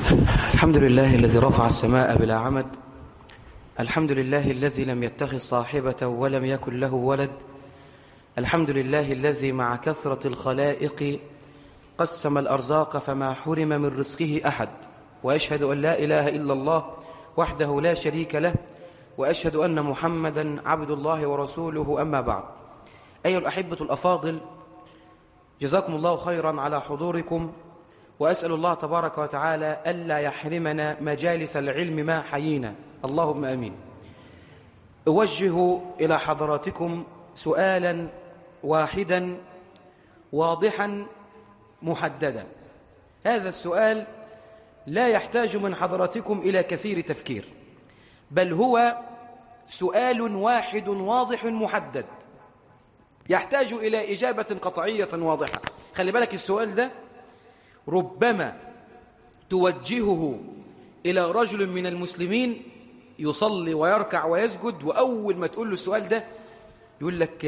الحمد لله الذي رفع السماء بلا عمد. الحمد لله الذي لم يتخذ صاحبة ولم يكن له ولد. الحمد لله الذي مع كثرة الخلائق قسم الأرزاق فما حرم من رزقه أحد، وأشهد أن لا إله إلا الله وحده لا شريك له، وأشهد أن محمدا عبد الله ورسوله. أما بعد، أيها الأحبة الأفاضل، جزاكم الله خيرا على حضوركم، وأسأل الله تبارك وتعالى ألا يحرمنا مجالس العلم ما حيينا، اللهم آمين. أوجه إلى حضراتكم سؤالا واحدا واضحا محددا. هذا السؤال لا يحتاج من حضراتكم إلى كثير تفكير، بل هو سؤال واحد واضح محدد يحتاج إلى إجابة قطعية واضحة. خلي بالك، السؤال ده ربما توجهه إلى رجل من المسلمين يصلي ويركع ويسجد، وأول ما تقول له السؤال ده يقول لك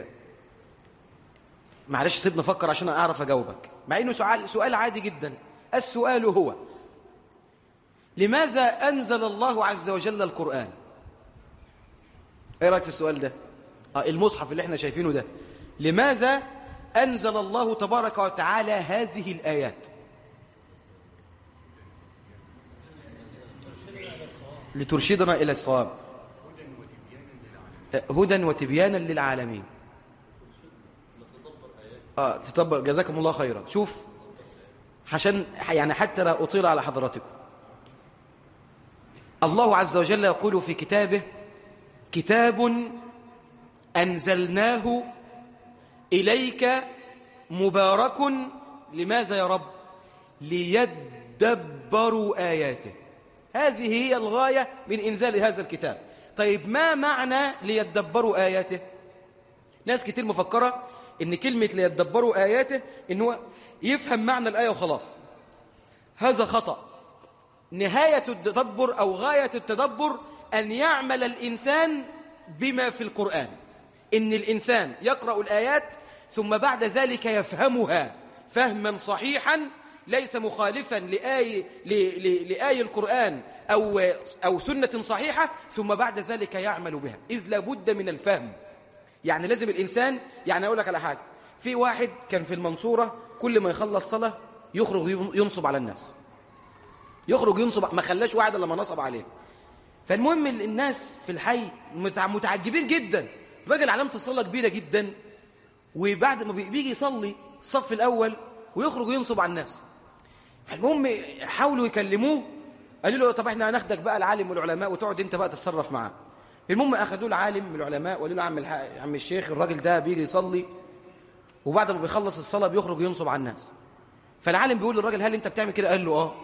معلش سيبنا أفكر عشان أعرف أجاوبك، مع إنه سؤال عادي جدا. السؤال هو: لماذا أنزل الله عز وجل القرآن؟ إيه رأيك في السؤال ده؟ المصحف اللي احنا شايفينه ده، لماذا أنزل الله تبارك وتعالى هذه الآيات؟ لترشدنا إلى الصواب، هدى وتبيانا للعالمين. تدبر، جزاكم الله خيرا. شوف، عشان يعني حتى لا أطيل على حضراتكم، الله عز وجل يقول في كتابه: كتاب أنزلناه إليك مبارك. لماذا يا رب؟ ليدبروا آياته. هذه هي الغاية من إنزال هذا الكتاب. طيب، ما معنى ليدبروا آياته؟ ناس كتير مفكرة إن كلمة ليدبروا آياته إنه يفهم معنى الآية وخلاص. هذا خطأ. نهاية التدبر أو غاية التدبر أن يعمل الإنسان بما في القرآن، إن الإنسان يقرأ الآيات ثم بعد ذلك يفهمها فهما صحيحا ليس مخالفا لآي القرآن أو سنة صحيحة، ثم بعد ذلك يعمل بها، إذ لابد من الفهم. يعني لازم الإنسان، يعني أقول لك على حاجة، في واحد كان في المنصورة كل ما يخلص صلاة يخرج ينصب على الناس، يخرج ينصب، ما خلاش واحد إلا ما نصب عليه. فالمهم الناس في الحي متعجبين جدا، راجل علامة الصلاة كبيرة جدا، وبعد ما بيجي يصلي الصف الأول ويخرج ينصب على الناس. فالمهم حاولوا يكلموه، قالوا له: طب احنا هناخدك بقى العالم والعلماء وتقعد انت بقى تتصرف معاه. المهم اخذوه العالم من العلماء وقالوا له: عم الشيخ، الراجل ده بيجي يصلي وبعد ما بيخلص الصلاة بيخرج ينصب على الناس. فالعالم بيقول للراجل: هل انت بتعمل كده؟ قال له: اه.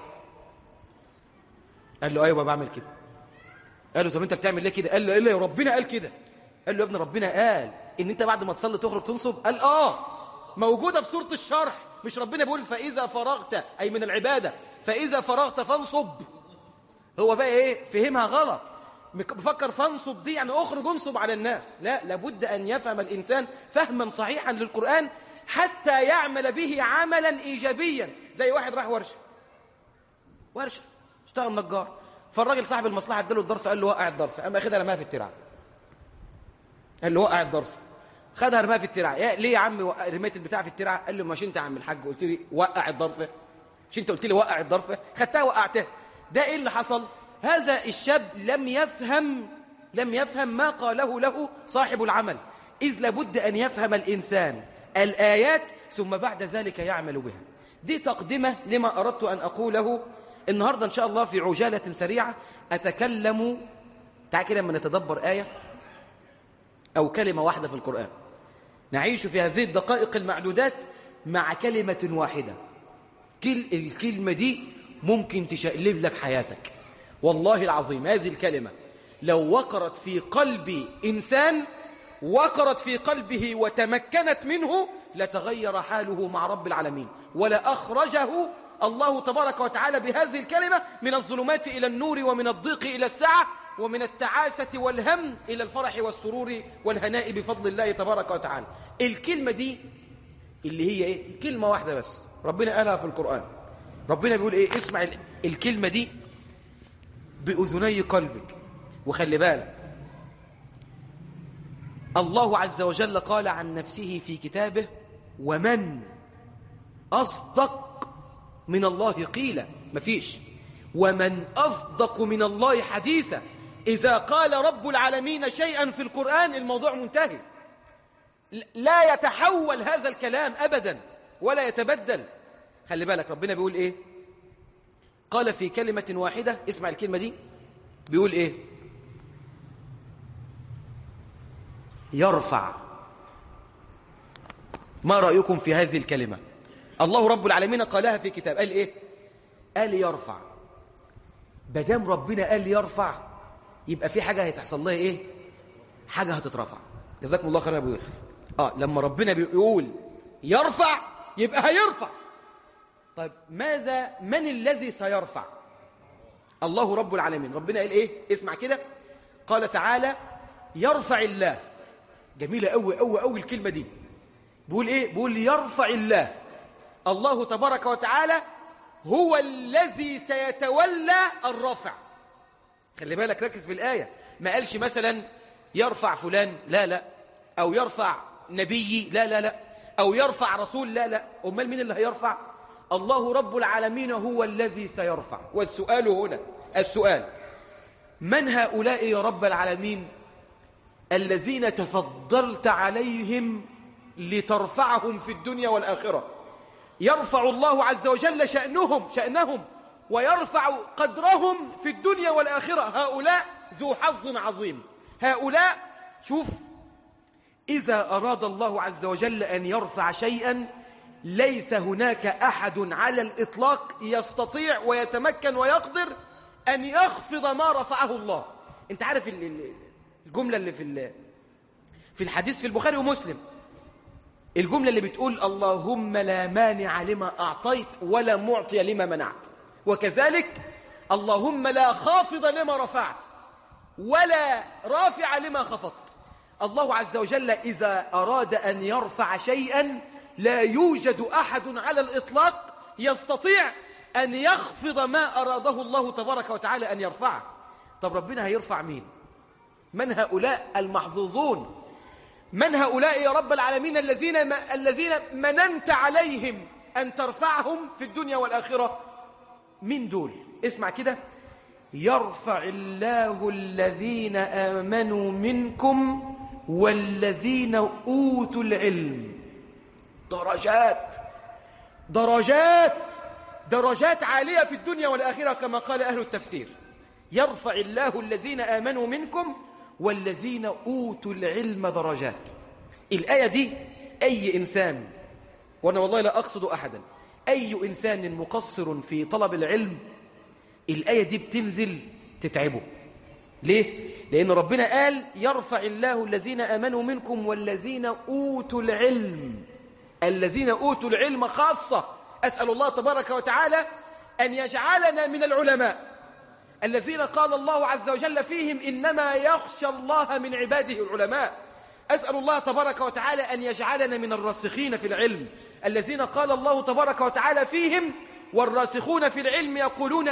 قال له: ايوه بعمل كده. قال له: طب انت بتعمل ليه كده؟ قال له: الا ربنا قال كده. قال له: يا ابن ربنا قال ان انت بعد ما تصلي تخرج تنصب؟ قال: اه، موجودة في سورة الشرح. مش ربنا بيقول فإذا فرغت، أي من العبادة، فإذا فرغت فانصب؟ هو بقى ايه؟ فهمها غلط، بفكر فانصب دي يعني اخرج انصب على الناس. لا، لابد أن يفهم الإنسان فهما صحيحا للقرآن حتى يعمل به عملا إيجابيا. زي واحد راح ورشة اشتغل نجار، فالراجل صاحب المصلحة اداله الظرف، قال له: وقع الظرف. اما اخدها رماها في الترعة. قال له: وقع الظرف. خدها رماها في الترعة. ليه يا عم رميت البتاع في الترعة؟ قال له: مش انت يا عم الحاج قلت لي وقع الظرف؟ مش انت قلت لي وقع الظرف؟ خدتها وقعتها. ده ايه اللي حصل؟ هذا الشاب لم يفهم ما قاله له صاحب العمل، إذ لابد أن يفهم الإنسان الآيات ثم بعد ذلك يعمل بها. دي تقدمة لما أردت أن أقوله النهاردة إن شاء الله. في عجالة سريعة أتكلم، تعال كده لما نتدبر آية أو كلمة واحدة في القرآن، نعيش في هذه الدقائق المعدودات مع كلمة واحدة. الكلمة دي ممكن تشقلب لك حياتك. والله العظيم هذه الكلمة لو وقرت في قلب إنسان، وقرت في قلبه وتمكنت منه، لتغير حاله مع رب العالمين، ولا أخرجه الله تبارك وتعالى بهذه الكلمة من الظلمات إلى النور، ومن الضيق إلى السعة، ومن التعاسة والهم إلى الفرح والسرور والهناء بفضل الله تبارك وتعالى. الكلمة دي اللي هي إيه؟ كلمة واحدة بس ربنا قالها في القرآن، ربنا بيقول ايه؟ اسمع الكلمة دي بأذني قلبك. وخلي بالك الله عز وجل قال عن نفسه في كتابه: ومن أصدق من الله قيلا. مفيش ومن أصدق من الله حديثا. إذا قال رب العالمين شيئا في القرآن الموضوع منتهي، لا يتحول هذا الكلام أبدا ولا يتبدل. خلي بالك ربنا بيقول إيه؟ قال في كلمة واحدة، اسمع الكلمة دي، بيقول إيه؟ يرفع. ما رأيكم في هذه الكلمة؟ الله رب العالمين قالها في كتاب، قال إيه؟ قال يرفع. بدام ربنا قال يرفع يبقى في حاجة هتحصل لها إيه؟ حاجة هتترفع. جزاكم الله خيرا يا أبو يوسف. لما ربنا بيقول يرفع يبقى هيرفع. طيب من الذي سيرفع؟ الله رب العالمين. ربنا قال إيه؟ اسمع كده، قال تعالى: يرفع الله. جميلة أوي أوي أوي الكلمة دي. بيقول إيه؟ بيقول يرفع الله. الله تبارك وتعالى هو الذي سيتولى الرفع. خلي بالك، ركز في الآية. ما قالش مثلا يرفع فلان، لا لا، أو يرفع نبي، لا لا لا، أو يرفع رسول، لا لا. أمال مين اللي هيرفع؟ الله رب العالمين هو الذي سيرفع. والسؤال هنا، السؤال: من هؤلاء يا رب العالمين الذين تفضلت عليهم لترفعهم في الدنيا والآخرة؟ يرفع الله عز وجل شأنهم ويرفع قدرهم في الدنيا والآخرة. هؤلاء ذو حظ عظيم. هؤلاء، شوف، إذا أراد الله عز وجل أن يرفع شيئا ليس هناك أحد على الإطلاق يستطيع ويتمكن ويقدر أن يخفض ما رفعه الله. أنت عارف الجملة اللي في الحديث في البخاري ومسلم، الجملة اللي بتقول: اللهم لا مانع لما أعطيت ولا معطي لما منعت، وكذلك اللهم لا خافض لما رفعت ولا رافع لما خفضت. الله عز وجل إذا أراد أن يرفع شيئا لا يوجد أحد على الإطلاق يستطيع أن يخفض ما أراده الله تبارك وتعالى أن يرفعه. طب ربنا هيرفع مين؟ من هؤلاء المحظوظون؟ من هؤلاء يا رب العالمين الذين مننت عليهم أن ترفعهم في الدنيا والآخرة؟ من دول؟ اسمع كده: يرفع الله الذين آمنوا منكم والذين أوتوا العلم. درجات درجات درجات عالية في الدنيا والآخرة كما قال أهل التفسير. يرفع الله الذين آمنوا منكم والذين أوتوا العلم درجات. الآية دي أي إنسان، وأنا والله لا أقصد أحدا، أي إنسان مقصر في طلب العلم الآية دي بتنزل تتعبه. ليه؟ لأن ربنا قال يرفع الله الذين آمنوا منكم والذين أوتوا العلم. الذين أوتوا العلم خاصة. أسأل الله تبارك وتعالى أن يجعلنا من العلماء الذين قال الله عز وجل فيهم إنما يخشى الله من عباده العلماء. أسأل الله تبارك وتعالى أن يجعلنا من الراسخين في العلم الذين قال الله تبارك وتعالى فيهم: والراسخون في العلم يقولون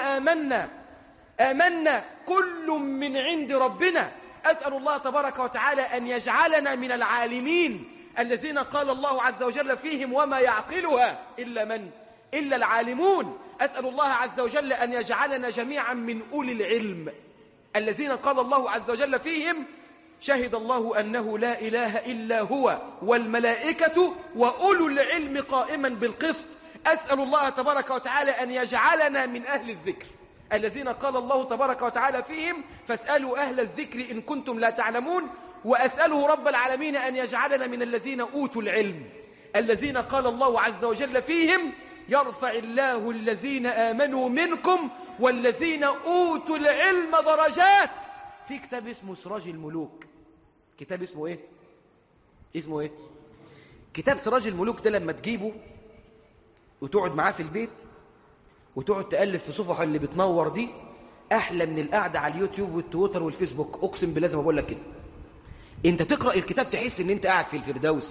آمنا كل من عند ربنا. أسأل الله تبارك وتعالى أن يجعلنا من العالمين الذين قال الله عز وجل فيهم: وما يعقلها إلا العالمون. أسأل الله عز وجل أن يجعلنا جميعا من أولي العلم الذين قال الله عز وجل فيهم: شهد الله أنه لا إله إلا هو والملائكة وأولو العلم قائما بالقسط. أسأل الله تبارك وتعالى أن يجعلنا من أهل الذكر الذين قال الله تبارك وتعالى فيهم: فاسألوا أهل الذكر إن كنتم لا تعلمون. وأسأله رب العالمين أن يجعلنا من الذين أوتوا العلم الذين قال الله عز وجل فيهم: يرفع الله الذين آمنوا منكم والذين أوتوا العلم درجات. في كتاب اسمه سراج الملوك. كتاب اسمه إيه؟ اسمه إيه؟ كتاب سراج الملوك ده لما تجيبه وتقعد معاه في البيت وتقعد تألف في صفحه اللي بتنور دي أحلى من القعدة على اليوتيوب والتويتر والفيسبوك. أقسم بالله زي ما بقول لك كده. أنت تقرأ الكتاب تحس إن أنت قاعد في الفردوس،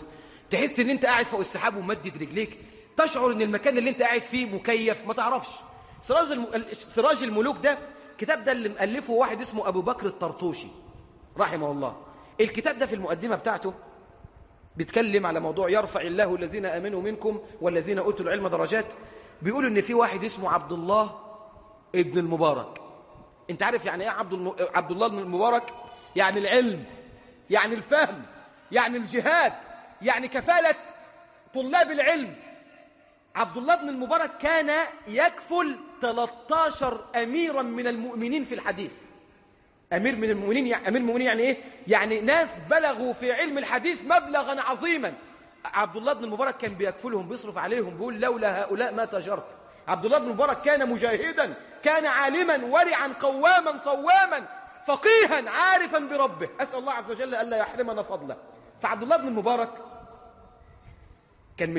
تحس ان انت قاعد فوق السحاب ومدد رجليك، تشعر ان المكان اللي انت قاعد فيه مكيف، ما تعرفش. سراج الملوك ده الكتاب ده اللي مؤلفه واحد اسمه أبو بكر الطرطوشي رحمه الله. الكتاب ده في المقدمة بتاعته بيتكلم على موضوع يرفع الله الذين آمنوا منكم والذين أوتوا العلم درجات. بيقول إن في واحد اسمه عبد الله ابن المبارك. أنت عارف يعني إيه عبد الله ابن المبارك؟ يعني العلم، يعني الفهم، يعني الجهاد، يعني كفالة طلاب العلم. عبد الله بن المبارك كان يكفل 13 أميرا من المؤمنين في الحديث. أمير من المؤمنين، أمير المؤمنين يعني إيه؟ يعني ناس بلغوا في علم الحديث مبلغا عظيما. عبد الله بن المبارك كان بيكفلهم، بيصرف عليهم، بيقول لولا هؤلاء ما تجرت. عبد الله بن المبارك كان مجاهدا، كان عالما ورعا قواما صواما فقيها عارفا بربه. أسأل الله عز وجل ألا يحرمنا فضله. فعبد الله بن المبارك كان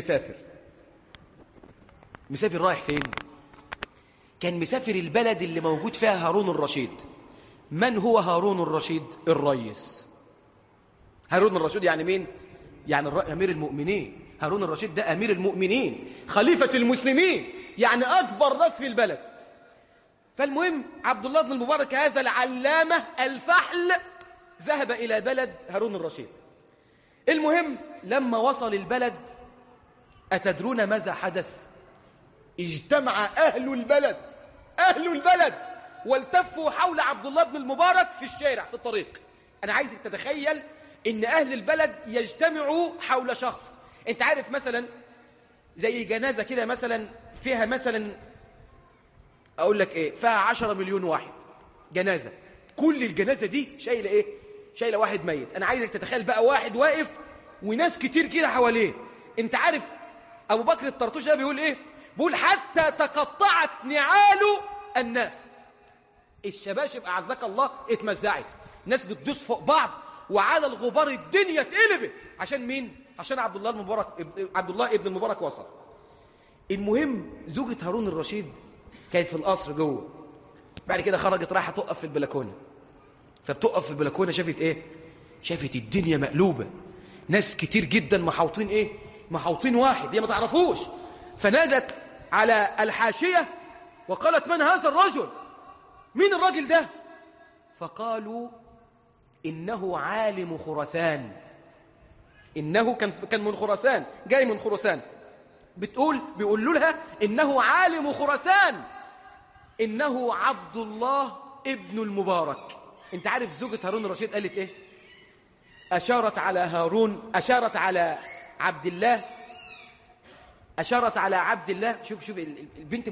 مسافر رايح فين؟ كان مسافر البلد اللي موجود فيها هارون الرشيد. من هو هارون الرشيد؟ الرئيس. هارون الرشيد يعني مين؟ يعني أمير المؤمنين. هارون الرشيد ده أمير المؤمنين، خليفة المسلمين، يعني أكبر ناس في البلد. فالمهم عبد الله بن المبارك هذا العلامة الفحل ذهب إلى بلد هارون الرشيد. المهم لما وصل البلد، أتدرون ماذا حدث؟ اجتمع أهل البلد والتفوا حول عبد الله بن المبارك في الشارع في الطريق. أنا عايزك تتخيل إن أهل البلد يجتمعوا حول شخص. أنت عارف مثلا زي جنازة كده مثلا فيها مثلا أقول لك إيه، فيها 10 مليون واحد جنازة، كل الجنازة دي شايلة إيه؟ شايلة واحد ميت. أنا عايزك تتخيل بقى واحد واقف وناس كتير كده حواليه. أنت عارف أبو بكر الطرطوش ده بيقول إيه؟ بيقول حتى تقطعت نعال الناس. الشباشب أعزك الله اتمزعت، ناس بتدوس فوق بعض، وعلى الغبار الدنيا اتقلبت. عشان مين؟ عشان عبد الله ابن المبارك وصل. المهم زوجة هارون الرشيد كانت في القصر جوه. بعد كده خرجت رايحة تقف في البلكونة. فبتقف في البلكونة شافت ايه؟ شافت الدنيا مقلوبة، ناس كتير جدا محاوطين ايه؟ محاوطين واحد هي ما تعرفوش. فنادت على الحاشية وقالت من هذا الرجل؟ مين الراجل ده؟ فقالوا إنه عالم خراسان. إنه كان من خراسان، جاي من خراسان. بيقولوا لها إنه عالم خراسان، إنه عبد الله ابن المبارك. أنت عارف زوجة هارون الرشيد قالت إيه؟ أشارت على عبد الله. أشارت على عبد الله. شوف البنت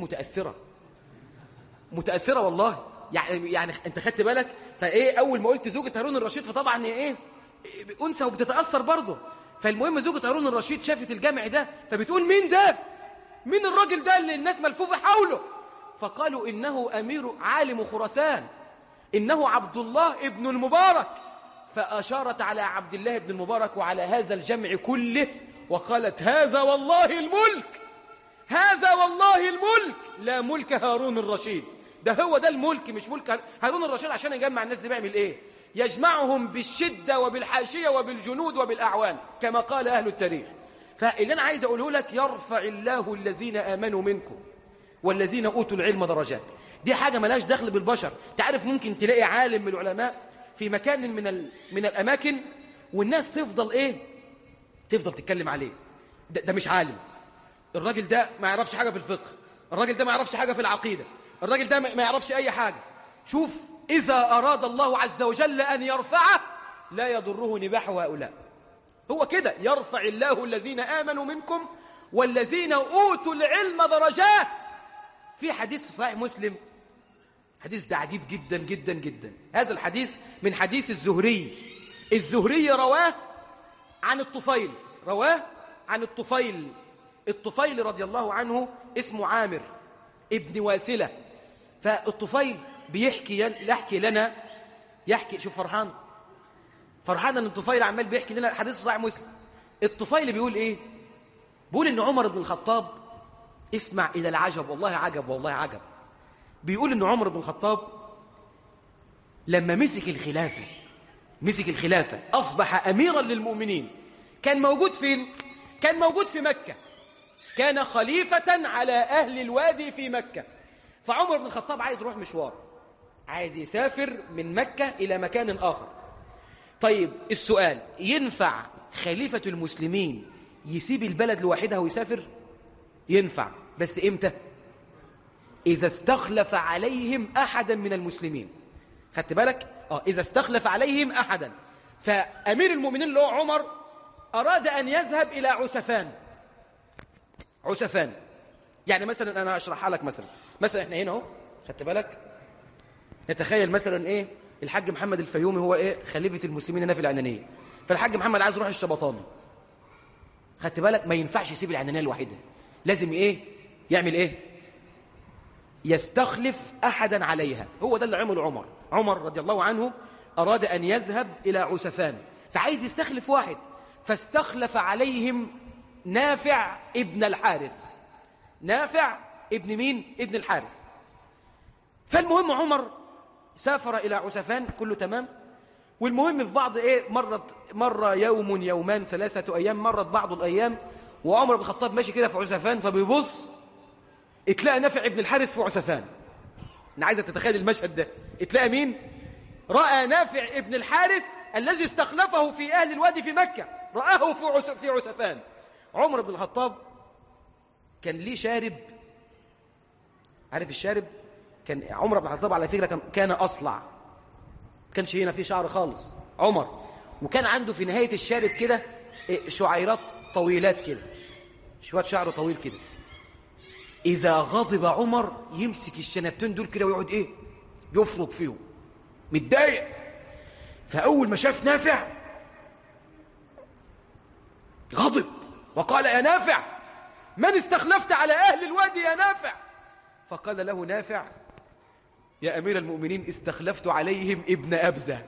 متأثرة والله. يعني أنت خدت بالك؟ فإيه أول ما قلت زوجة هارون الرشيد فطبعا إيه أنثى وبتتأثر برضه. فالمهم زوجة هارون الرشيد شافت الجمع ده فبتقول مين ده؟ مين الراجل ده اللي الناس ملفوفة حوله؟ فقالوا إنه أمير عالم خراسان، إنه عبد الله ابن المبارك. فأشارت على عبد الله ابن المبارك وعلى هذا الجمع كله وقالت هذا والله الملك، هذا والله الملك، لا ملك هارون الرشيد. ده هو ده الملك، مش ملك هارون الرشيد. عشان يجمع الناس دي بيعمل ايه؟ يجمعهم بالشدة وبالحاشية وبالجنود وبالأعوان كما قال أهل التاريخ. فاللي أنا عايز أقوله لك يرفع الله الذين آمنوا منكم والذين أوتوا العلم درجات. دي حاجة ملاش دخل بالبشر. تعرف ممكن تلاقي عالم من العلماء في مكان من الأماكن والناس تفضل ايه؟ تفضل تتكلم عليه. ده مش عالم، الراجل ده ما يعرفش حاجة في الفقه، الراجل ده ما يعرفش حاجة في العقيدة، الراجل ده ما يعرفش أي حاجة. شوف إذا أراد الله عز وجل أن يرفعه لا يضره نباح هؤلاء. هو كده يرفع الله الذين آمنوا منكم والذين أوتوا العلم درجات. في حديث في صحيح مسلم، حديث ده عجيب جدا جدا جدا. هذا الحديث من حديث الزهري رواه عن الطفيل رضي الله عنه، اسمه عامر ابن واثلة. فالطفيل يحكي شوف فرحان ان الطفيل عمال بيحكي لنا حديث في صحيح مسلم. الطفيل بيقول ايه؟ بيقول ان عمر بن الخطاب، اسمع الى العجب، والله عجب. بيقول ان عمر بن الخطاب لما مسك الخلافة أصبح أميرا للمؤمنين. كان موجود فين؟ كان موجود في مكة، كان خليفة على أهل الوادي في مكة. فعمر بن الخطاب عايز يروح مشوار، عايز يسافر من مكة إلى مكان آخر. طيب السؤال، ينفع خليفة المسلمين يسيب البلد لوحدها ويسافر؟ ينفع، بس إمتى؟ إذا استخلف عليهم أحدا من المسلمين. خدت بالك؟ إذا استخلف عليهم أحدا. فأمير المؤمنين اللي هو عمر أراد أن يذهب إلى عسفان. يعني مثلا أنا أشرحها لك، مثلا إحنا هنا خدت بالك، نتخيل مثلا إيه، الحاج محمد الفيومي هو إيه خليفة المسلمين هنا في العنانية، فالحاج محمد عايز يروح الشبطاني. خدت بالك؟ ما ينفعش يسيب العنانية الوحيدة، لازم إيه يعمل إيه؟ يستخلف أحدا عليها. هو ده اللي عمله عمر رضي الله عنه. أراد أن يذهب إلى عسفان، فعايز يستخلف واحد، فاستخلف عليهم نافع ابن الحارث. نافع ابن مين؟ ابن الحارث. فالمهم عمر سافر إلى عسفان، كله تمام. والمهم في بعض مرة يوم يومان 3 أيام، مرت بعض الأيام وعمر بن الخطاب ماشي كده في عسفان، فبيبص اتلاقى نافع ابن الحارث في عسفان. أنا عايزة تتخيل المشهد ده. اتلاقى مين؟ رأى نافع ابن الحارث الذي استخلفه في أهل الوادي في مكة، رآه في عسفان. عمر بن الخطاب كان ليه شارب، عارف الشارب؟ كان عمر بن الخطاب على فكرة كان أصلع، كانش هنا فيه شعر خالص عمر، وكان عنده في نهاية الشارب كده شعيرات طويلات كده، شوية شعر طويل كده. إذا غضب عمر يمسك الشنبتين دول كده ويقعد يفرق فيهم، متضايق. فأول ما شاف نافع غضب وقال: يا نافع، من استخلفت على أهل الوادي يا نافع؟ فقال له نافع: يا أمير المؤمنين، استخلفت عليهم ابن أبزة.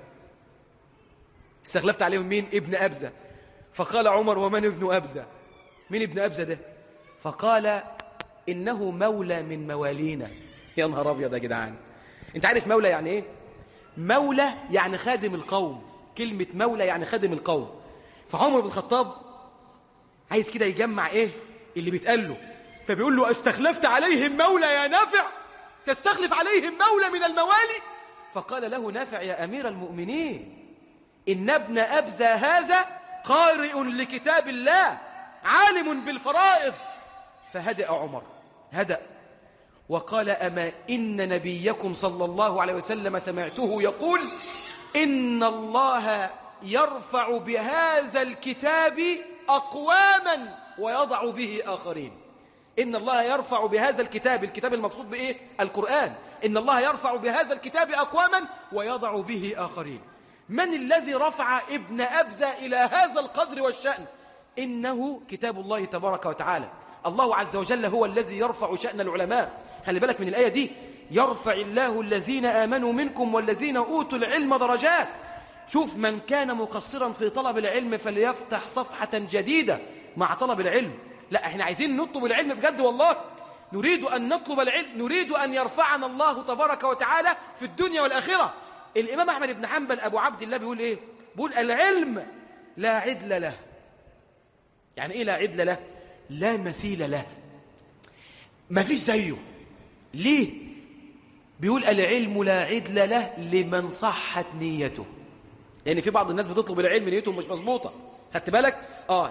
استخلفت عليهم مين؟ ابن أبزة. فقال عمر: ومن ابن أبزة؟ مين ابن أبزة ده؟ فقال: إنه مولى من موالينا. يا نهار أبيض يا جدعان، أنت عارف مولى يعني إيه؟ مولى يعني خادم القوم، كلمة مولى يعني خادم القوم. فعمر بن الخطاب عايز كده يجمع اللي بيتقال له، فبيقول له: استخلفت عليهم مولى يا نافع؟ تستخلف عليهم مولى من الموالي؟ فقال له نافع: يا أمير المؤمنين، إن ابن أبزة هذا قارئ لكتاب الله، عالم بالفرائض. فهدأ عمر، هدأ وقال: أما إن نبيكم صلى الله عليه وسلم سمعته يقول: إن الله يرفع بهذا الكتاب أقواما ويضع به آخرين. إن الله يرفع بهذا الكتاب المقصود بإيه؟ القرآن. إن الله يرفع بهذا الكتاب أقواما ويضع به آخرين. من الذي رفع ابن أبزة إلى هذا القدر والشأن؟ إنه كتاب الله تبارك وتعالى. الله عز وجل هو الذي يرفع شأن العلماء. خلي بالك من الآية دي: يرفع الله الذين آمنوا منكم والذين أوتوا العلم درجات. شوف، من كان مقصرا في طلب العلم فليفتح صفحة جديدة مع طلب العلم. لا، احنا عايزين نطلب العلم بجد والله، نريد أن نطلب العلم، نريد أن يرفعنا الله تبارك وتعالى في الدنيا والآخرة. الإمام أحمد بن حنبل أبو عبد الله بيقول إيه؟ بيقول: العلم لا عدل له. يعني إيه لا عدل له؟ لا مثيل له، ما فيش زيه. ليه؟ بيقول: العلم لا عدل له لمن صحت نيته. يعني في بعض الناس بتطلب العلم نيتهم مش مظبوطة، خدت بالك؟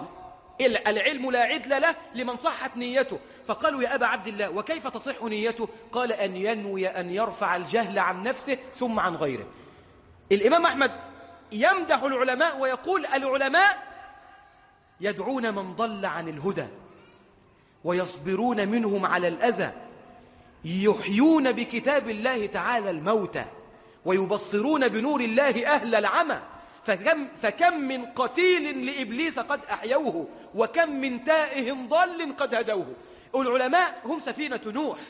العلم لا عدل له لمن صحت نيته. فقالوا: يا أبا عبد الله، وكيف تصح نيته؟ قال: أن ينوي أن يرفع الجهل عن نفسه ثم عن غيره. الإمام أحمد يمدح العلماء ويقول: العلماء يدعون من ضل عن الهدى ويصبرون منهم على الأذى، يحيون بكتاب الله تعالى الموتى ويبصرون بنور الله أهل العمى. فكم من قتيل لإبليس قد أحيوه، وكم من تائه ضل قد هدوه. العلماء هم سفينة نوح،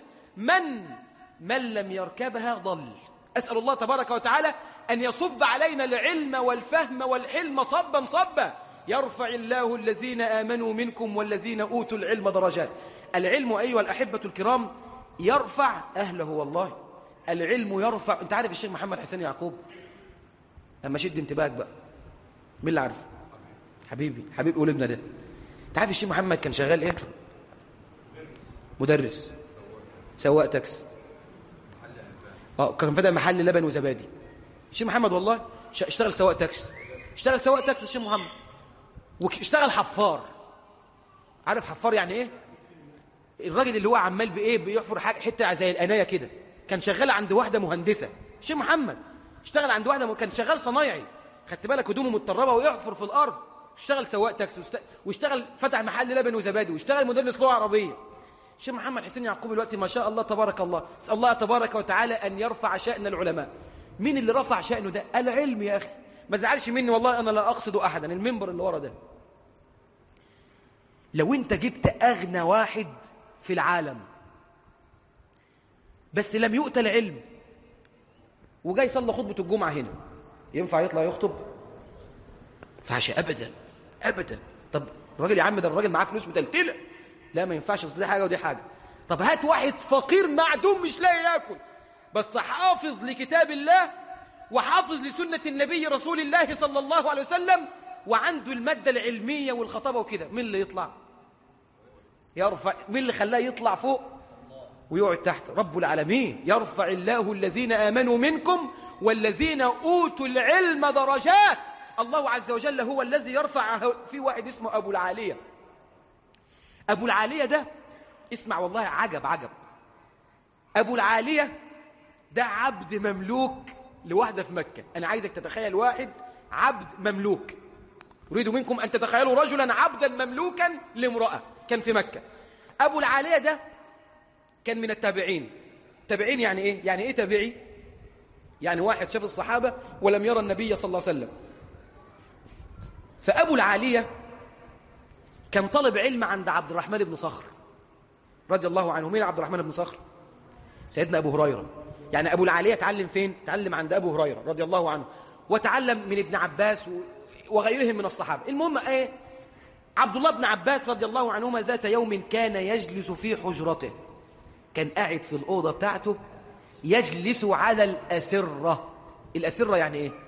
من لم يركبها ضل. أسأل الله تبارك وتعالى أن يصب علينا العلم والفهم والحلم صبا صبا. يرفع الله الذين آمنوا منكم والذين أوتوا العلم درجات. العلم أيها الأحبة الكرام يرفع أهله والله. العلم يرفع. أنت عارف الشيخ محمد حسين يعقوب؟ أما شد انتباهك بقى، مين اللي عارف؟ حبيب قلوبنا ده. عارف الشيخ محمد كان شغال ايه؟ مدرس، سواق تاكسي، كان فتح محل لبن وزبادي. الشيخ محمد والله اشتغل سواق تاكسي، اشتغل سواق تاكسي الشيخ محمد، واشتغل حفار. عارف حفار يعني ايه؟ الراجل اللي هو عمال بايه بيحفر حته زي القنايه كده. كان شغال عند واحده مهندسه. الشيخ محمد اشتغل عند واحده كان شغال صنايعي، خدت بالك، هدومه متطربه ويحفر في الارض. اشتغل سواق تاكسي واشتغل فتح محل لبن وزبادي واشتغل مدرس لغه عربيه. الشيخ محمد حسين يعقوب دلوقتي ما شاء الله تبارك الله، اسال الله تبارك وتعالى ان يرفع شأن العلماء. مين اللي رفع شأنه ده؟ العلم يا اخي. ما تزعلش مني والله، انا لا اقصد احدا. المنبر اللي ورا ده، لو انت جبت اغنى واحد في العالم بس لم يؤت العلم وجاي يصلي خطبه الجمعه هنا، ينفع يطلع يخطب؟ ينفعش ابدا ابدا. طب الراجل يا عم ده الراجل معاه فلوس متلتله، لا ما ينفعش، دي حاجه ودي حاجه. طب هات واحد فقير معدوم مش لاقي ياكل بس حافظ لكتاب الله وحافظ لسنه النبي رسول الله صلى الله عليه وسلم وعنده الماده العلميه والخطابه وكده، مين اللي يطلع؟ يرفع. مين اللي خلاه يطلع فوق ويقعد تحت؟ رب العالمين. يرفع الله الذين آمنوا منكم والذين أوتوا العلم درجات. الله عز وجل هو الذي يرفع. في واحد اسمه أبو العالية. أبو العالية ده اسمع والله عجب عجب. أبو العالية ده عبد مملوك لواحدة في مكة. أنا عايزك تتخيل واحد عبد مملوك. أريد منكم أن تتخيلوا رجلا عبدا مملوكا لامرأة كان في مكة. أبو العالية ده كان من التابعين. تابعين يعني إيه؟ يعني إيه تابعي؟ يعني واحد شاف الصحابة ولم يرى النبي صلى الله عليه وسلم. فأبو العالية كان طالب علم عند عبد الرحمن بن صخر رضي الله عنه. مين عبد الرحمن بن صخر؟ سيدنا أبو هريرة. يعني أبو العالية تعلم فين؟ تعلم عند أبو هريرة رضي الله عنه، وتعلم من ابن عباس وغيرهم من الصحابة. المهم إيه؟ عبد الله بن عباس رضي الله عنهما ذات يوم كان يجلس في حجرته، كان قاعد في الأوضة بتاعته يجلس على الأسرة. الأسرة يعني إيه؟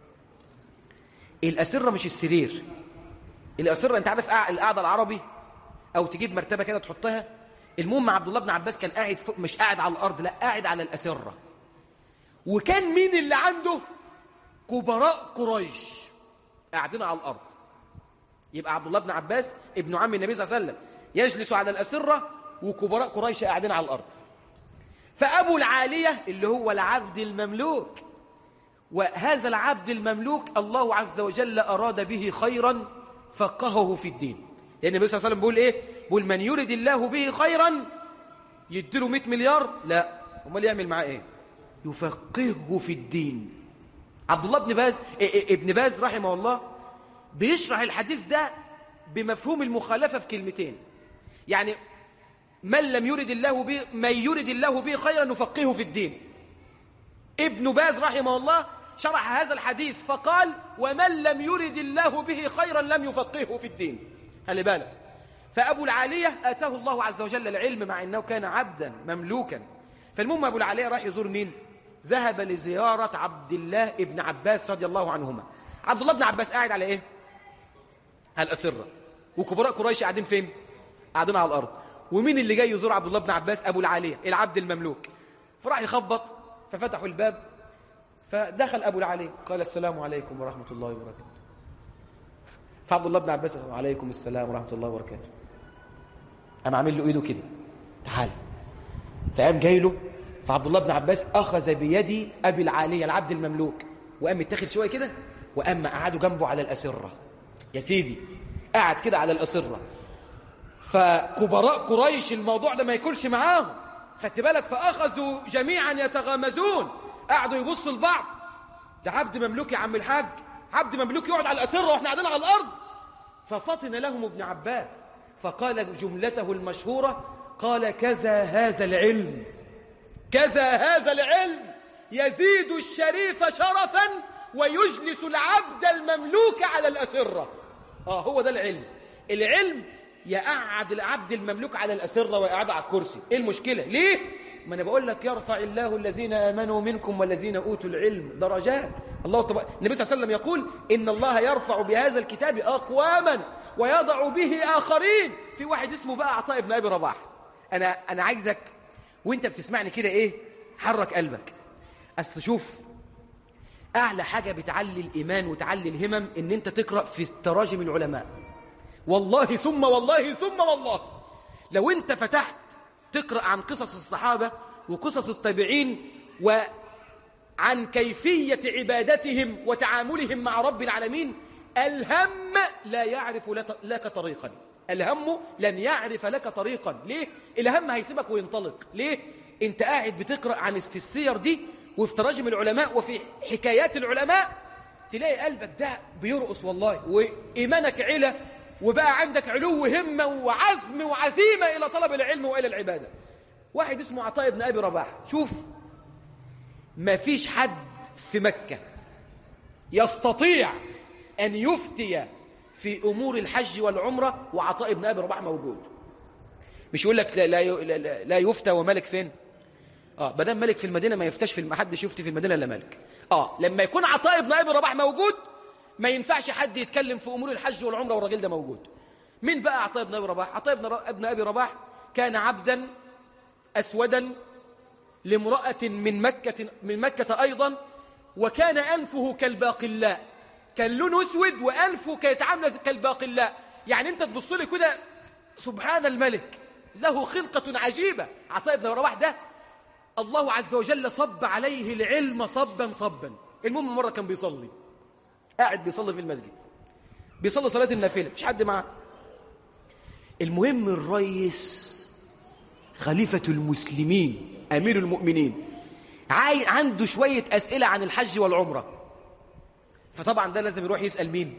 الأسرة مش السرير. الأسرة أنت عارف القعدة العربي أو تجيب مرتبة كده تحطها. المهم عبد الله بن عباس كان قاعد مش قاعد على الأرض، لا قاعد على الأسرة. وكان مين اللي عنده؟ كبراء قريش قاعدين على الأرض. يبقى عبد الله بن عباس ابن عم النبي صلى الله عليه وسلم يجلس على الأسرة وكبراء قريش قاعدين على الأرض. فأبو العالية اللي هو العبد المملوك، وهذا العبد المملوك الله عز وجل أراد به خيرا فقهه في الدين. لأن النبي صلى الله عليه وسلم بيقول إيه؟ بيقول من يرد الله به خيرا يديله 100 مليار؟ لا، امال يعمل معاه إيه؟ يفقهه في الدين. عبد الله ابن باز رحمه الله بيشرح الحديث ده بمفهوم المخالفة في كلمتين. يعني من يرد الله به خيرا نفقهه في الدين. ابن باز رحمه الله شرح هذا الحديث فقال ومن لم يرد الله به خيرا لم يفقهه في الدين. خلي بالك. فأبو العالية آتاه الله عز وجل العلم مع أنه كان عبدا مملوكا. فالمهم أبو العالية راح يزور مين؟ ذهب لزيارة عبد الله ابن عباس رضي الله عنهما. عبد الله بن عباس قاعد على إيه؟ على الأسرة. وكبراء قريش قاعدين فين؟ قاعدين على الأرض. ومين اللي جاي يزور عبد الله بن عباس؟ أبو العالية العبد المملوك. فراح يخبط ففتحوا الباب فدخل أبو العالية قال السلام عليكم ورحمة الله وبركاته. فعبد الله بن عباس قال عليكم السلام ورحمة الله وبركاته. قام عامل له إيده كده تعال. فقام جاي له. فعبد الله بن عباس أخذ بيد أبي العالية العبد المملوك وقام متاخد شوية كده وقام قعدوا جنبه على الأسرة. يا سيدي قعد كده على الأسرة. فكبراء قريش الموضوع ده ما يكلش معاهم، خدت بالك، فأخذوا جميعا يتغامزون، قعدوا يبصوا لبعض. ده عبد مملوك يا عم الحاج، عبد مملوك يقعد على الأسرة واحنا قاعدين على الأرض. ففطن لهم ابن عباس فقال جملته المشهورة، قال كذا هذا العلم، كذا هذا العلم يزيد الشريف شرفا ويجلس العبد المملوك على الأسرة. هو ده العلم. العلم يقعد العبد المملوك على الأسرة ويقعد على الكرسي. ايه المشكلة؟ ليه؟ ما أنا بقول لك يرفع الله الذين آمنوا منكم والذين أوتوا العلم درجات. النبي صلى الله عليه وسلم يقول إن الله يرفع بهذا الكتاب أقواما ويضع به آخرين. في واحد اسمه بقى عطاء بن أبي رباح. أنا عايزك وانت بتسمعني كده إيه، حرك قلبك. أصل شوف، أعلى حاجة بتعلي الإيمان وتعلي الهمم إن أنت تقرأ في تراجم العلماء. والله ثم والله ثم والله لو أنت فتحت تقرأ عن قصص الصحابة وقصص التابعين وعن كيفية عبادتهم وتعاملهم مع رب العالمين، الهم لا يعرف لك طريقا. الهم لن يعرف لك طريقا. ليه؟ الهم هيسيبك وينطلق. ليه؟ أنت قاعد بتقرأ عن في السير دي وفي تراجم العلماء وفي حكايات العلماء، تلاقي قلبك ده بيرقص والله، وإيمانك علا، وبقى عندك علو همة وعزم وعزيمة إلى طلب العلم وإلى العبادة. واحد اسمه عطاء بن أبي رباح. شوف، ما فيش حد في مكة يستطيع أن يفتي في أمور الحج والعمرة وعطاء بن أبي رباح موجود. مش يقول لك لا يفتى وملك فين؟ بدل ملك في المدينة ما يفتش في حدش يفتي في المدينة إلا ملك. لما يكون عطاء بن أبي رباح موجود ما ينفعش حد يتكلم في أمور الحج والعمرة والراجل ده موجود. مين بقى عطاء بن أبي رباح؟ عطاء بن أبي رباح كان عبدا أسودا لامرأة من مكة أيضا، وكان أنفه كالباقلاء. كان لونه أسود وأنفه كيتعامل كالباقلاء. يعني أنت تبص لي كده سبحان الملك، له خلقة عجيبة. عطاء بن أبي رباح ده الله عز وجل صب عليه العلم صبا صبا. المهم مرة كان بيصلي، قاعد بيصلي في المسجد، بيصلي صلاة النافلة، مفيش حد معاه. المهم الرئيس خليفة المسلمين أمير المؤمنين عنده شوية أسئلة عن الحج والعمرة. فطبعا ده لازم يروح يسأل مين؟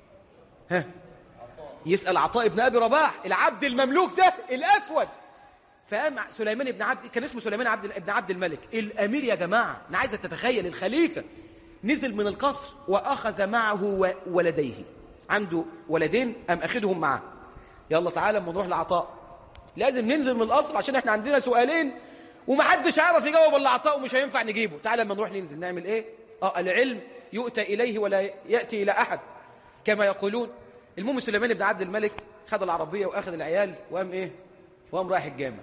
يسأل عطاء بن أبي رباح، العبد المملوك ده الأسود. فقام سليمان بن عبد، كان اسمه سليمان بن عبد الملك الأمير. يا جماعة أنا عايزك تتخيل، الخليفة نزل من القصر وأخذ معه ولديه، عنده ولدين، قام أخذهم معه. يلا تعالى اما نروح لعطاء، لازم ننزل من القصر عشان احنا عندنا سؤالين ومحدش عارف يجاوب الا عطاء ومش هينفع نجيبه. تعالى اما نروح ننزل نعمل ايه؟ العلم يؤتى إليه ولا يأتي إلى أحد كما يقولون. المهم سليمان بن عبد الملك خد العربية وأخذ العيال وقام إيه؟ وقام رايح الجامع.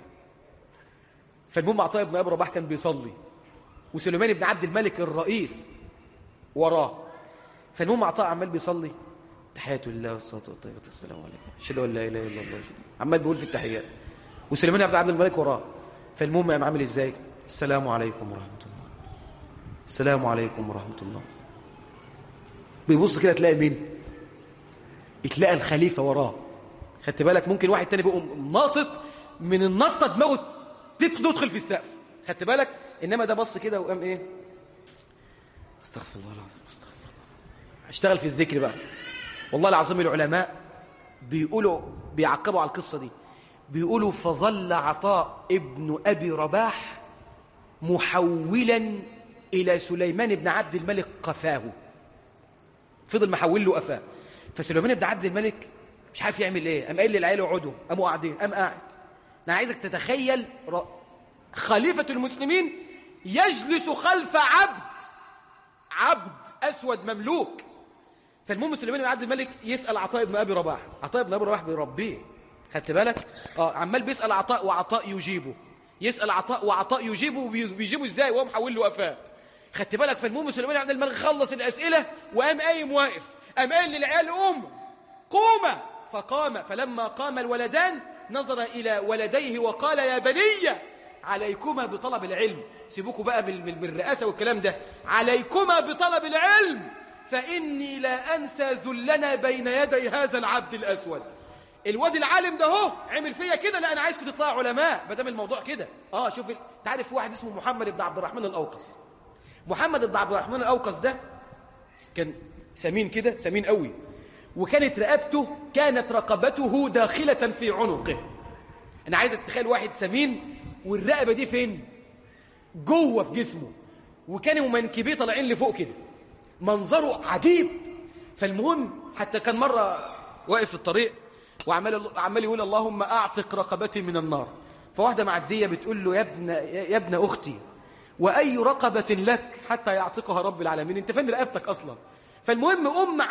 فالمهم عطاء بن أبي رباح كان بيصلي وسليمان بن عبد الملك الرئيس وراه. فالمهم عطاء عمال بيصلي، تحيات لله والصلاة والطيبة السلام عليكم أشهد أن لا إله إلا الله، عمال بيقول في التحيات وسليمان بن عبد الملك وراه. فالمهم قام عامل إزاي؟ السلام عليكم ورحمة الله، السلام عليكم ورحمة الله. بيبص كده تلاقي مين؟ تلاقي الخليفة وراه. خدت بالك؟ ممكن واحد تاني بيقوم ناطط من النطة دماغه تدخل في السقف. خدت بالك؟ إنما ده بص كده وقام إيه؟ استغفر الله العظيم، استغفر الله العظيم. اشتغل في الذكر بقى. والله العظيم العلماء بيقولوا، بيعقبوا على القصة دي، بيقولوا فظل عطاء ابن أبي رباح محولا إلى سليمان بن عبد الملك قفاه. فضل محول له قفاه. فسليمان بن عبد الملك مش عارف يعمل ايه، قام قايل للعيال اقعدوا، قاموا قاعدين، قام قاعد. انا عايزك تتخيل خليفة المسلمين يجلس خلف عبد أسود مملوك. فالمهم سليمان بن عبد الملك يسأل عطاء بن أبي رباح. عطاء بن أبي رباح بيربيه، خدت بالك؟ عمال بيسأل عطاء وعطاء يجيبه، يسأل عطاء وعطاء يجيبه، وبيجيبه ازاي وهو محول له قفاه. خدت بالك؟ فالمهم سليمان بن عبد الملك خلص الأسئلة وقام قايم واقف، قام قايل للعيال قوما. فقام. فلما قام الولدان نظر إلى ولديه وقال يا بني عليكما بطلب العلم. سيبوكوا بقى من الرئاسة والكلام ده، عليكما بطلب العلم فإني لا أنسى ذلنا بين يدي هذا العبد الأسود. الواد العالم ده هو عمل فيا كده، لا أنا عايزكم تطلعوا علماء ما دام الموضوع كده. شوف، تعرف واحد اسمه محمد بن عبد الرحمن الأوقص. محمد بن عبد الرحمن الأوقص ده كان سمين كده، سمين قوي، وكانت رقبته داخلة في عنقه. أنا عايزك تتخيل واحد سمين والرقبة دي فين؟ جوه في جسمه، وكانوا منكبيه طالعين لفوق كده، منظره عجيب. فالمهم حتى كان مرة واقف في الطريق وعمال يقول اللهم أعتق رقبتي من النار. فواحدة معدية بتقول له يا ابن أختي، وأي رقبة لك حتى يعتقها رب العالمين؟ انت فين رقبتك أصلا؟ فالمهم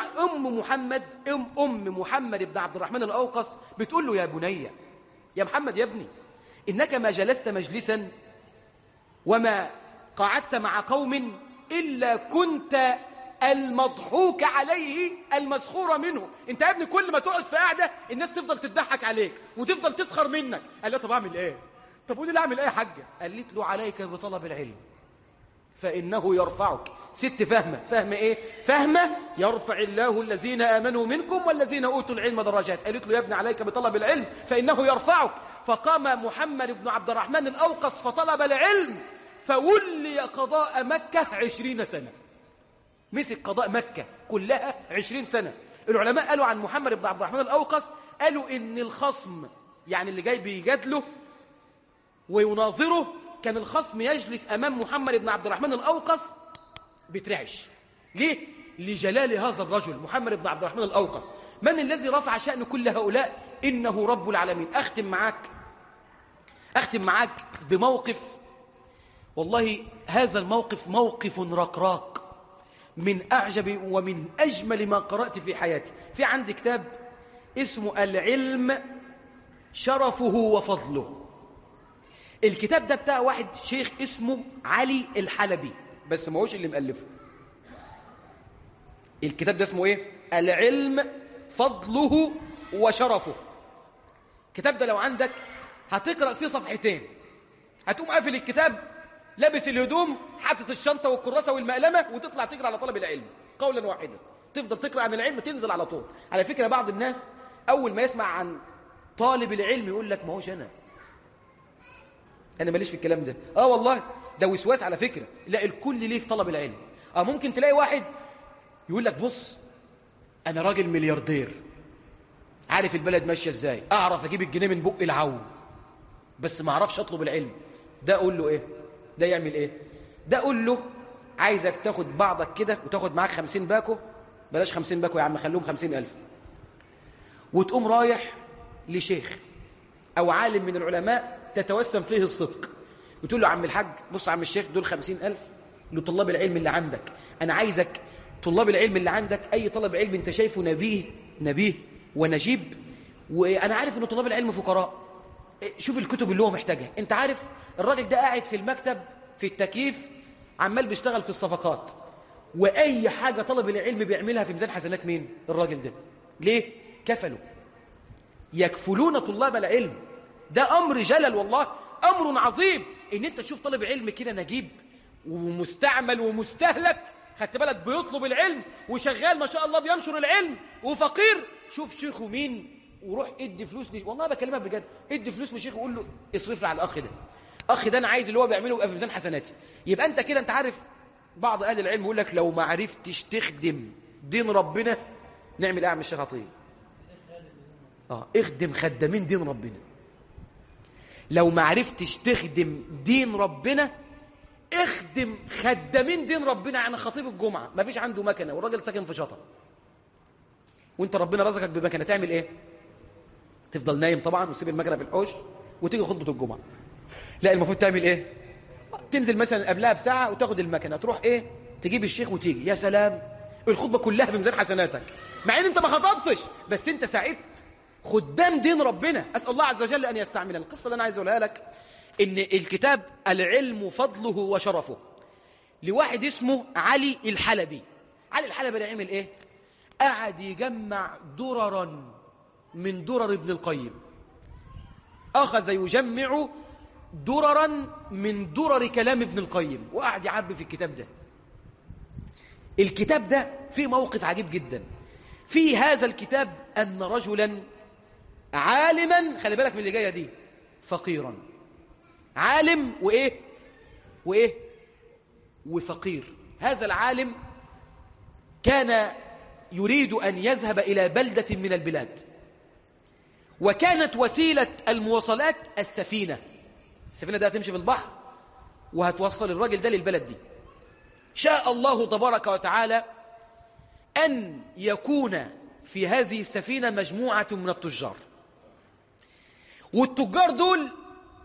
أم محمد بن عبد الرحمن الأوقص بتقول له يا بني، يا محمد يا ابني، إنك ما جلست مجلسا وما قعدت مع قوم إلا كنت المضحوك عليه المسخور منه. انت يا ابني كل ما تقعد في قاعدة الناس تفضل تضحك عليك وتفضل تسخر منك. قال له طب اعمل ايه؟ طب قولي لي اعمل ايه يا حاجة؟ قالت له عليك بطلب العلم فإنه يرفعك. ست فاهمة ايه؟ فاهمة يرفع الله الذين آمنوا منكم والذين أوتوا العلم درجات. قالت له يا ابني عليك بطلب العلم فإنه يرفعك. فقام محمد بن عبد الرحمن الأوقص فطلب العلم فولي قضاء مكة 20 سنة. مسك قضاء مكة كلها 20 سنة. العلماء قالوا عن محمد بن عبد الرحمن الأوقص، قالوا إن الخصم يعني اللي جاي بيجادله ويناظره، كان الخصم يجلس أمام محمد بن عبد الرحمن الأوقص بيترعش. ليه؟ لجلال هذا الرجل محمد بن عبد الرحمن الأوقص. من الذي رفع شأن كل هؤلاء؟ إنه رب العالمين. أختم معاك بموقف، والله هذا الموقف موقف رقراق من أعجب ومن أجمل ما قرأت في حياتي. في عندي كتاب اسمه العلم شرفه وفضله. الكتاب ده بتاع واحد شيخ اسمه علي الحلبي، بس ما هوش اللي مؤلفه. الكتاب ده اسمه ايه؟ العلم فضله وشرفه. الكتاب ده لو عندك هتقرأ فيه صفحتين، هتقوم قافل الكتاب، لابس الهدوم، حاطط الشنطة والكراسة والمقلمة، وتطلع تقرأ على طلب العلم قولا واحدا. تفضل تقرأ عن العلم تنزل على طول. على فكرة بعض الناس أول ما يسمع عن طالب العلم يقول لك ما هوش أنا ماليش في الكلام ده. والله ده وسواس على فكرة. لا، الكل ليه في طلب العلم. ممكن تلاقي واحد يقول لك بص أنا راجل ملياردير، عارف البلد ماشية إزاي، أعرف أجيب الجنيه من بق العون، بس ما أعرفش أطلب العلم. ده أقول له إيه؟ ده يعمل إيه؟ ده أقول له عايزك تاخد بعضك كده وتاخد معاك 50 باكو، بلاش 50 باكو يا عم، خلوهم 50,000، وتقوم رايح لشيخ أو عالم من العلماء تتوسم فيه الصدق، وتقول له عم الحاج بص عم الشيخ دول 50,000 لطلاب العلم اللي عندك. أنا عايزك طلاب العلم اللي عندك، أي طلب علم أنت شايفه نبيه ونجيب، وأنا عارف أن طلاب العلم فقراء، شوف الكتب اللي هو محتاجها. أنت عارف الراجل ده قاعد في المكتب في التكييف عمال بيشتغل في الصفقات، وأي حاجة طلب العلم بيعملها في ميزان حسنات مين؟ الراجل ده. ليه؟ كفلوا، يكفلون طلاب العلم. ده أمر جلل والله، أمر عظيم إن أنت تشوف طالب علم كده نجيب ومستعمل ومستهلك، خدت بالك، بيطلب العلم وشغال ما شاء الله بينشر العلم، وفقير. شوف شيخه مين وروح ادي فلوس والله بكلمك بجد، ادي فلوس لشيخ وقول له اصرف لي على الأخ ده. أخ ده أنا عايز اللي هو بيعمله يبقى في ميزان حسناتي. يبقى أنت كده أنت عارف. بعض أهل العلم يقول لك لو ما عرفتش تخدم دين ربنا نعمل إيه يا عم الشيخ عطية؟ اخدم خدامين دين ربنا. لو ما عرفتش تخدم دين ربنا اخدم خدامين دين ربنا. يعني خطيب الجمعة ما فيش عنده مكنة والراجل ساكن في شطر، وانت ربنا رزقك بمكنة، تعمل ايه؟ تفضل نايم طبعا وتسيب المكنة في الحوش وتيجي خطبة الجمعة. لا، المفروض تعمل ايه؟ تنزل مثلا قبلها بساعة وتاخد المكنة، تروح ايه؟ تجيب الشيخ وتيجي. يا سلام، الخطبة كلها في ميزان حسناتك، مع ان انت ما خطبتش بس انت ساعدت خدام دين ربنا. أسأل الله عز وجل أن يستعملنا. القصة اللي أنا عايز أقولها لك إن الكتاب العلم فضله وشرفه لواحد اسمه علي الحلبي. علي الحلبي ده عمل إيه؟ قعد يجمع دررا من درر ابن القيم، أخذ يجمع دررا من درر كلام ابن القيم، وقعد يعبي في الكتاب ده. الكتاب ده فيه موقف عجيب جدا. في هذا الكتاب أن رجلا عالما، خلي بالك من اللي جايه دي، فقيرا. عالم وايه وفقير. هذا العالم كان يريد أن يذهب إلى بلدة من البلاد، وكانت وسيلة المواصلات السفينة ده هتمشي في البحر وهتوصل الراجل ده للبلد دي. شاء الله تبارك وتعالى أن يكون في هذه السفينة مجموعة من التجار، والتجار دول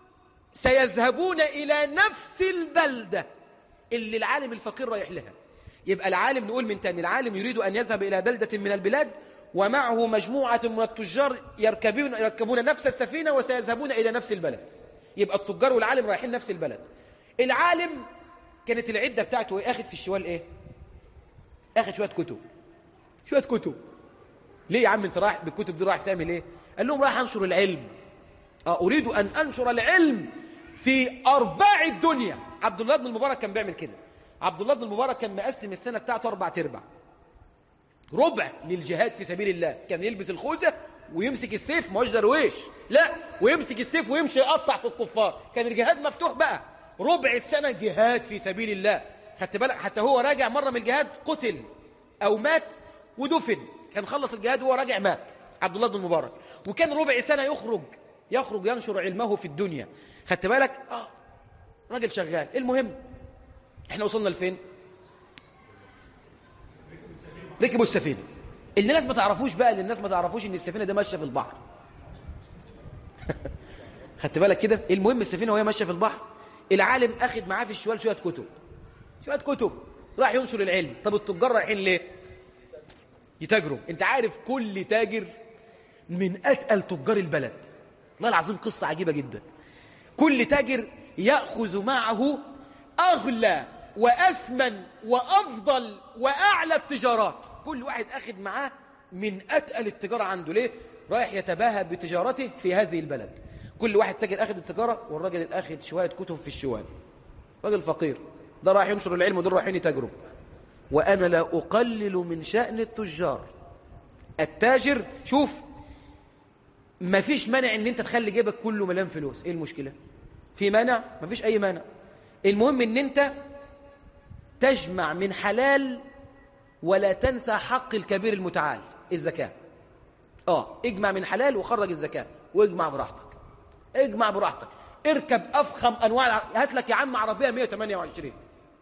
سيذهبون إلى نفس البلدة اللي العالم الفقير رايح لها. يبقى العالم، نقول من تاني، العالم يريد أن يذهب إلى بلدة من البلاد ومعه مجموعة من التجار يركبون نفس السفينة وسيذهبون إلى نفس البلد. يبقى التجار والعالم رايحين نفس البلد. العالم كانت العدة بتاعته أخذ في الشوال إيه؟ أخذ شوية كتب. ليه يا عم أنت رايح بالكتب دي رايح تعمل إيه؟ قال لهم رايح أنشر العلم. أريد أن أنشر العلم في أرباع الدنيا. عبد الله بن المبارك كان بيعمل كده. عبد الله بن المبارك كان مقسم السنة بتاعته 4/4. ربع للجهاد في سبيل الله، كان يلبس الخوذة ويمسك السيف، ما هوش درويش، لا، ويمسك السيف ويمشي يقطع في الكفار. كان الجهاد مفتوح بقى، ربع السنة جهاد في سبيل الله. خدت بالك؟ حتى هو راجع مرة من الجهاد قتل أو مات ودفن، كان خلص الجهاد وهو راجع مات عبد الله بن المبارك. وكان ربع سنة يخرج ينشر علمه في الدنيا. خدت بالك؟ راجل شغال. المهم احنا وصلنا لفين؟ ركبوا السفينة. اللي الناس ما تعرفوش بقى، اللي الناس ما تعرفوش ان السفينة دي ماشية في البحر. خدت بالك كده؟ المهم السفينة وهي ماشية في البحر، العالم اخذ معاه في الشوال شوية كتب راح ينشر العلم. طب التجار رايحين ليه؟ يتاجروا. انت عارف كل تاجر من اتقل تجار البلد، والله العظيم قصة عجيبة جدا. كل تاجر يأخذ معه أغلى وأثمن وأفضل وأعلى التجارات. كل واحد أخذ معاه من أتقل التجارة عنده. ليه؟ رايح يتباهى بتجارته في هذه البلد. كل واحد تاجر أخذ التجارة، والراجل أخذ شوية كتب في الشوال. راجل فقير، ده رايح ينشر العلم ودول رايحين يتاجروا. وأنا لا أقلل من شأن التجار. التاجر، شوف، ما فيش مانع ان انت تخلي جيبك كله مليان فلوس. ايه المشكلة؟ في مانع؟ ما فيش اي مانع. المهم ان انت تجمع من حلال ولا تنسى حق الكبير المتعال، الزكاة. اجمع من حلال وخرج الزكاة، واجمع براحتك. اركب افخم انواع، هات لك يا عم عربية 128،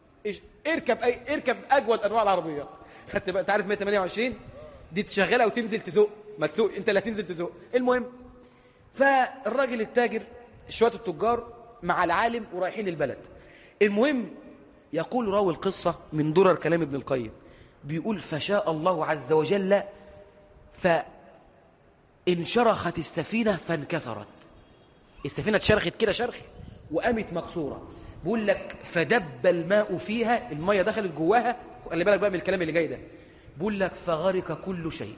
اركب اجود انواع العربيات. خدت بقى؟ انت عارف 128 دي تشغلها وتنزل تسوق، ما تسوق انت، لا تنزل تسوق. المهم، فالراجل التاجر شوية التجار مع العالم ورايحين البلد. المهم، يقول راوي القصة من درر كلام ابن القيم، بيقول فشاء الله عز وجل فانشرخت السفينة فانكسرت. السفينة اتشرخت كده شرخ وقامت مكسورة. بيقول لك فدب الماء فيها، المية دخلت جواها. خلي بالك بقى من الكلام اللي جاي ده. بيقول لك فغرق كل شيء،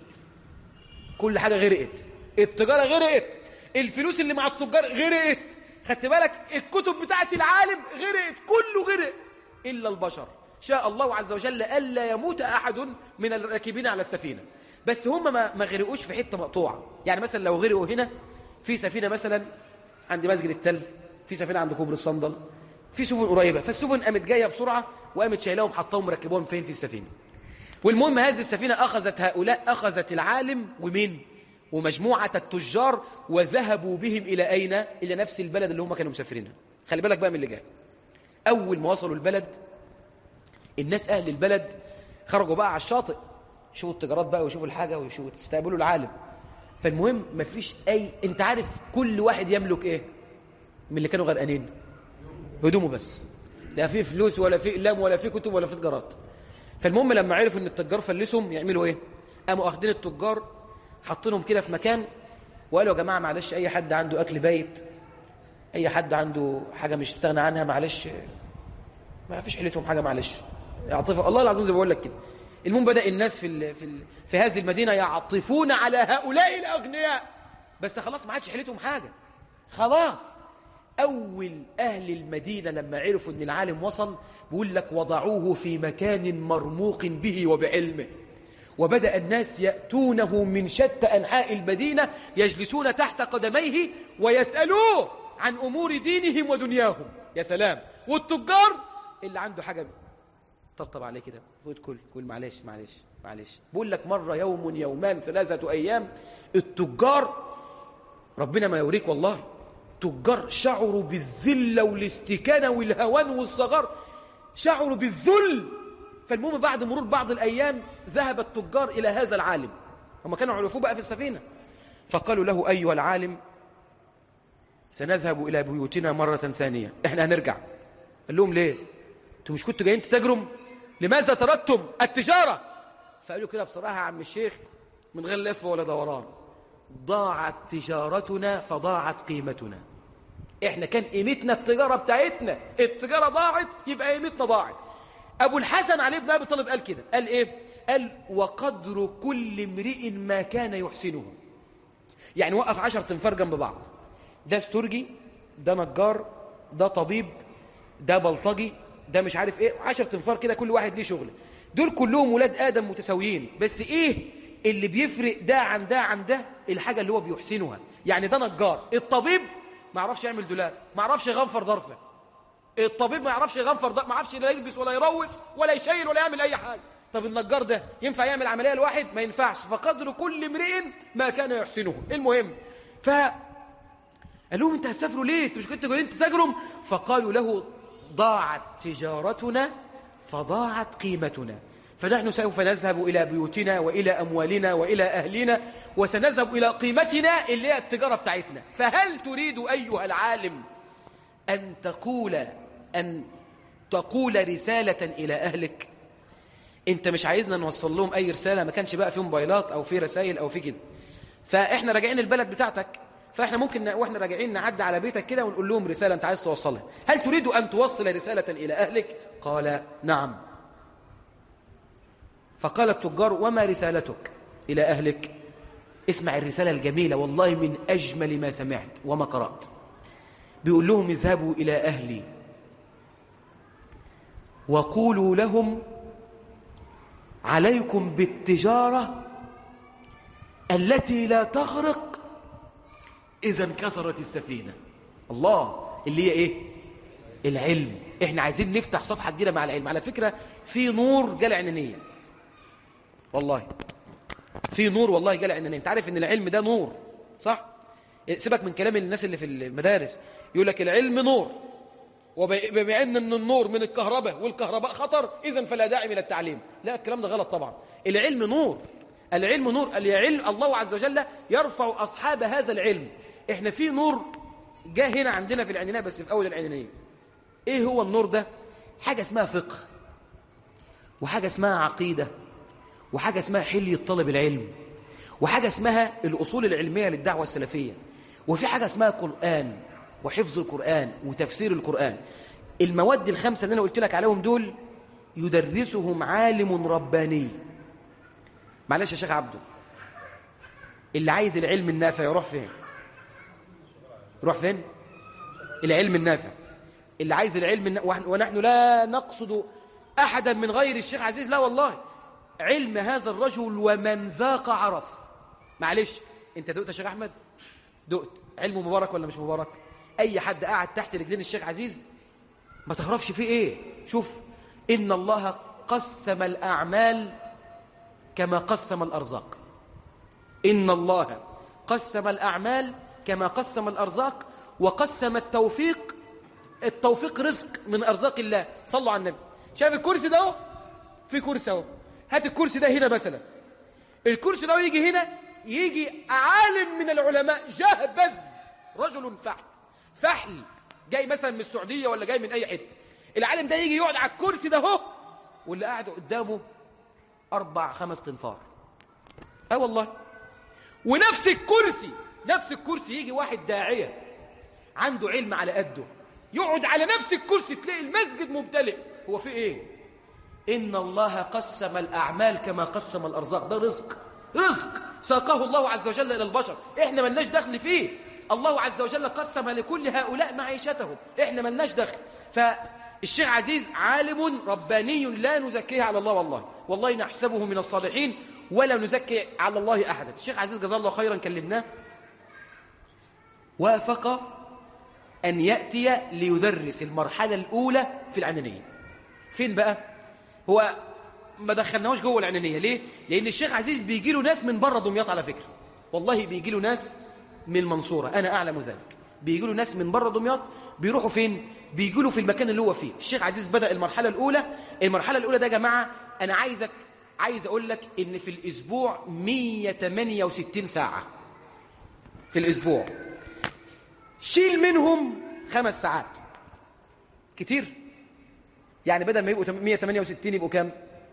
كل حاجة غرقت. التجارة غرقت، الفلوس اللي مع التجار غرقت. خدت بالك؟ الكتب بتاعت العالم غرقت، كله غرق إلا البشر. شاء الله عز وجل ألا يموت أحد من الراكبين على السفينة. بس هم ما غرقوش في حتة مقطوعة. يعني مثلا لو غرقوا هنا في سفينة مثلا عند مسجد التل، في سفينة عند كوبري الصندل، في سفن قريبة، فالسفن قامت جاية بسرعة وقامت شايلاهم حطاهم مركبوهم فين؟ في السفينة. والمهم هذه السفينة أخذت العالم ومين؟ ومجموعة التجار، وذهبوا بهم إلى أين؟ إلى نفس البلد اللي هم كانوا مسافرينها. خلي بالك بقى من اللي جاي. أول ما وصلوا البلد، الناس أهل البلد خرجوا بقى على الشاطئ، يشوفوا التجارات بقى ويشوفوا الحاجة ويشوفوا تستقبلوا العالم. فالمهم مفيش انت عارف كل واحد يملك ايه من اللي كانوا غرقانين؟ هدومه بس، لا في فلوس ولا في اقلام ولا في كتب ولا في تجارات. فالمهم لما عرفوا ان التجار فلسهم يعملوا ايه؟ قاموا اخدين التجار حاطينهم كده في مكان وقالوا يا جماعه معلش، اي حد عنده اكل بايت، اي حد عنده حاجه مش تستغنى عنها، معلش ما فيش حيلتهم حاجه، معلش يعطفوا. الله العظيم زي ما بقول لك كده. المهم بدأ الناس في هذه المدينة يعطفون على هؤلاء الأغنياء، بس خلاص ما عادش حيلتهم حاجة خلاص. أول أهل المدينة لما عرفوا أن العالم وصل، بيقول لك وضعوه في مكان مرموق به وبعلمه، وبدأ الناس يأتونه من شتى أنحاء المدينة يجلسون تحت قدميه ويسألوه عن أمور دينهم ودنياهم. يا سلام. والتجار اللي عنده حاجة طبطب عليه كده، خد كل معلش معلش معلش. بقول لك مرة يوم يومان 3 أيام التجار ربنا ما يوريك والله، تجار شعروا بالذلة والاستكانة والهوان والصغار، شعروا بالذل. فالمهم بعد مرور بعض الأيام ذهب التجار إلى هذا العالم، هم كانوا عرفوه بقى في السفينة، فقالوا له أيها العالم سنذهب إلى بيوتنا مرة ثانية، إحنا هنرجع. قال لهم ليه؟ أنتم مش كنتوا جايين تتاجروا؟ لماذا تركتم التجارة؟ فقالوا كده بصراحة يا عم الشيخ من غير لف ولا دوران، ضاعت تجارتنا فضاعت قيمتنا. إحنا كان قيمتنا التجارة بتاعتنا، التجارة ضاعت يبقى قيمتنا ضاعت. أبو الحسن علي بن أبي طالب قال كده، قال إيه؟ قال وقدر كل امرئ ما كان يحسنه. يعني وقف 10 تنفار جنب بعض، ده استرجي، ده نجار، ده طبيب، ده بلطجي، ده مش عارف ايه، 10 تنفار كده كل واحد ليه شغل. دول كلهم ولاد آدم متساويين، بس ايه اللي بيفرق ده عن ده عن ده؟ الحاجة اللي هو بيحسنها. يعني ده نجار، الطبيب ما يعرفش يعمل دولاب، ما يعرفش يغنفر ظرفه. الطبيب ما يعرفش يغنفر ظرفه، ما يعرفش لا يلبس ولا يروس ولا يشيل ولا يعمل اي حاجة. طب النجار ده ينفع يعمل عملية لواحد؟ ما ينفعش. فقدر كل امرئ ما كان يحسنه. المهم قال لهم انت هتسافروا ليه؟ انتوا مش كنتوا جايين تتاجروا؟ فقالوا له ضاعت تجارتنا فضاعت قيمتنا، فنحن سوف نذهب إلى بيوتنا وإلى أموالنا وإلى أهلنا، وسنذهب إلى قيمتنا اللي هي التجارة بتاعتنا. فهل تريد أيها العالم أن تقول رسالة إلى أهلك؟ انت مش عايزنا نوصل لهم أي رسالة، ما كانش بقى في موبايلات أو في رسائل أو في كده، فإحنا راجعين البلد بتاعتك، فإحنا ممكن وإحنا راجعين نعدي على بيتك كده ونقول لهم رسالة أنت عايز توصلها. هل تريد أن توصل رسالة إلى أهلك؟ قال نعم. فقال التجار وما رسالتك إلى أهلك؟ اسمع الرسالة الجميلة، والله من أجمل ما سمعت وما قرأت. بيقول لهم اذهبوا إلى أهلي وقولوا لهم عليكم بالتجارة التي لا تغرق إذا انكسرت السفينة. الله، اللي هي إيه؟ العلم. إحنا عايزين نفتح صفحة جديدة مع العلم. على فكرة في نور جال عنانية، والله في نور، والله جال عنانية. أنت عارف إن العلم ده نور، صح؟ سيبك من كلام الناس اللي في المدارس يقول لك العلم نور، وبما أن النور من الكهرباء والكهرباء خطر إذن فلا داعي من التعليم. لا، الكلام ده غلط طبعا. العلم نور، العلم نور. العلم الله عز وجل يرفع أصحاب هذا العلم. إحنا في نور جاء هنا عندنا في العنانية، بس في أول العنانية. إيه هو النور ده؟ حاجة اسمها فقه، وحاجة اسمها عقيدة، وحاجة اسمها حلية طلب العلم، وحاجة اسمها الأصول العلمية للدعوة السلفية، وفي حاجة اسمها قرآن وحفظ القرآن وتفسير القرآن. المواد الخمسة اللي أنا قلت لك عليهم دول يدرسهم عالم رباني. معلش يا شيخ عبده، اللي عايز العلم النافع يروح فين؟ يروح فين؟ العلم النافع. اللي عايز العلم ونحن لا نقصد أحدا من غير الشيخ عزيز، لا والله. علم هذا الرجل ومن ذاق عرف. معلش، انت دقت يا شيخ أحمد؟ دقت علمه مبارك ولا مش مبارك؟ أي حد قاعد تحت رجلين الشيخ عزيز ما تعرفش فيه إيه. شوف، إن الله قسم الأعمال كما قسم الأرزاق. إن الله قسم الأعمال كما قسم الأرزاق، وقسم التوفيق. التوفيق رزق من أرزاق الله. صلوا على النبي. شايف الكرسي ده؟ في كرسي اهو، هات الكرسي ده هنا مثلا. الكرسي ده يجي هنا، يجي عالم من العلماء جهبذ، رجل فحل جاي مثلا من السعودية ولا جاي من أي حتة. العالم ده يجي يقعد على الكرسي ده اهو، واللي قاعد قدامه 4-5 تنفار. والله. ونفس الكرسي يجي واحد داعية عنده علم على قده، يقعد على نفس الكرسي تلاقي المسجد ممتلئ. هو في ايه؟ إن الله قسم الأعمال كما قسم الأرزاق. ده رزق ساقه الله عز وجل إلى البشر، إحنا ملناش دخل فيه. الله عز وجل قسم لكل هؤلاء معيشتهم، إحنا ملناش دخل. فالشيخ عزيز عالم رباني لا نزكيه على الله، والله نحسبه من الصالحين ولا نزكي على الله أحدا. الشيخ عزيز جزاه الله خيرا، كلمناه، وافق أن يأتي ليدرس المرحلة الأولى في العنانية. فين بقى؟ هو ما دخلناهوش جوه العنانية. ليه؟ لأن الشيخ عزيز بيجي له ناس من بره دمياط. على فكرة والله بيجي له ناس من المنصورة، أنا أعلم ذلك. بيجي له ناس من بره دمياط، بيروحوا فين؟ بيجي له في المكان اللي هو فيه. الشيخ عزيز بدأ المرحلة الأولى ده يا جماعة، أنا عايز أقول لك إن في الأسبوع 168 ساعة في الأسبوع. شيل منهم 5 ساعات. كتير؟ يعني بدل ما يبقوا 168 يبقوا كام؟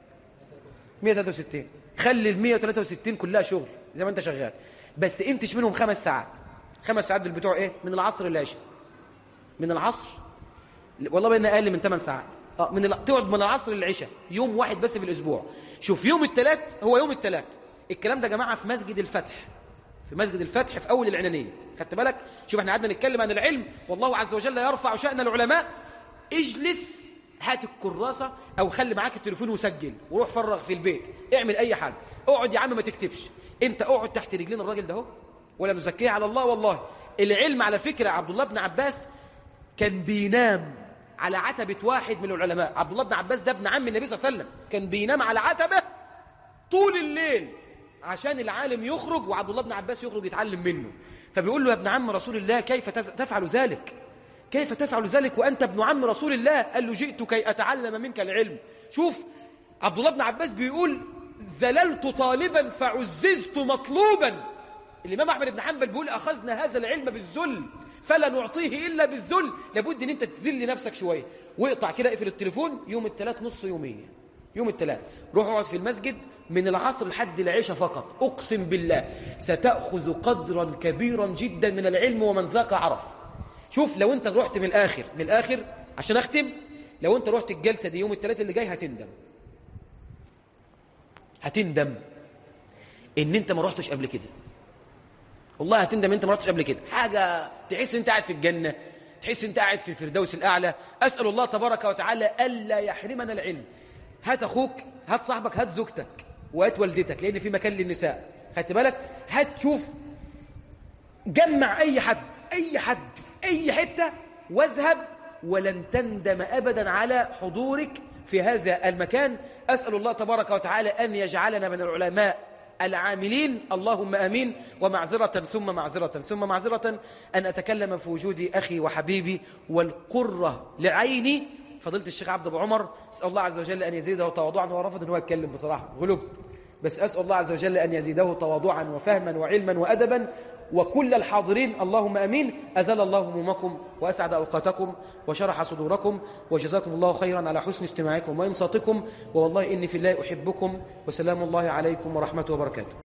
163. خلي ال 163 كلها شغل زي ما انت شغال، بس انتش منهم 5 ساعات. 5 ساعات دول بتوع ايه؟ من العصر للعشاء. من العصر والله بقينا اقل من 8 ساعات. تقعد من العصر للعشاء، يوم واحد بس في الاسبوع. شوف يوم الثلاث، هو يوم الثلاث الكلام ده يا جماعه في مسجد الفتح، في مسجد الفتح في اول العنانيه. خدت بالك؟ شوف احنا قعدنا نتكلم عن العلم والله عز وجل يرفع شأن العلماء. اجلس، هات الكراسه او خلي معاك التليفون وسجل، وروح فرغ في البيت، اعمل اي حاجه. اقعد يا عم ما تكتبش، انت اقعد تحت رجلين الراجل ده اهو، ولا نزكيه على الله. والله العلم على فكره، عبد الله بن عباس كان بينام على عتبة واحد من العلماء. عبد الله بن عباس ده ابن عم النبي صلى الله عليه وسلم، كان بينام على عتبة طول الليل عشان العالم يخرج وعبد الله بن عباس يخرج يتعلم منه. فبيقول له يا ابن عم رسول الله كيف تفعل ذلك؟ كيف تفعل ذلك وأنت ابن عم رسول الله؟ قال له جئت كي أتعلم منك العلم. شوف عبد الله بن عباس بيقول زللت طالبا فعززت مطلوبا. الإمام أحمد بن حنبل بيقول أخذنا هذا العلم بالذل فلا نعطيه إلا بالذل. لابد أن أنت تذل نفسك شوية، واقطع كده، اقفل التليفون يوم الثلاث نص يومية. يوم الثلاث روح اقعد في المسجد من العصر لحد العشاء فقط. أقسم بالله ستأخذ قدرا كبيرا جدا من العلم، ومن ذاق عرف. شوف لو أنت رحت من الآخر عشان أختم، لو أنت رحت الجلسة دي يوم الثلاث اللي جاي هتندم إن أنت ما رحتش قبل كده. والله هتندم انت ما رحتش قبل كده. حاجه تحس انت قاعد في الجنه، تحس انت قاعد في الفردوس الاعلى. اسال الله تبارك وتعالى الا يحرمنا العلم. هات اخوك، هات صاحبك، هات زوجتك، وهات والدتك، لان في مكان للنساء. خدت بالك؟ هات شوف، جمع اي حد في اي حته واذهب، ولن تندم ابدا على حضورك في هذا المكان. اسال الله تبارك وتعالى ان يجعلنا من العلماء العاملين، اللهم آمين. ومعذرة ثم معذرة أن أتكلم في وجود أخي وحبيبي والقرة لعيني فضيلة الشيخ عبد أبو عمر. أسأل الله عز وجل أن يزيده تواضعا. هو رفض أن هو يتكلم بصراحة، غلبت، بس أسأل الله عز وجل أن يزيده تواضعا وفهما وعلما وأدبا، وكل الحاضرين اللهم آمين. أزال الله همومكم وأسعد أوقاتكم وشرح صدوركم، وجزاكم الله خيرا على حسن استماعكم وإنصاتكم، والله إني في الله أحبكم، وسلام الله عليكم ورحمته وبركاته.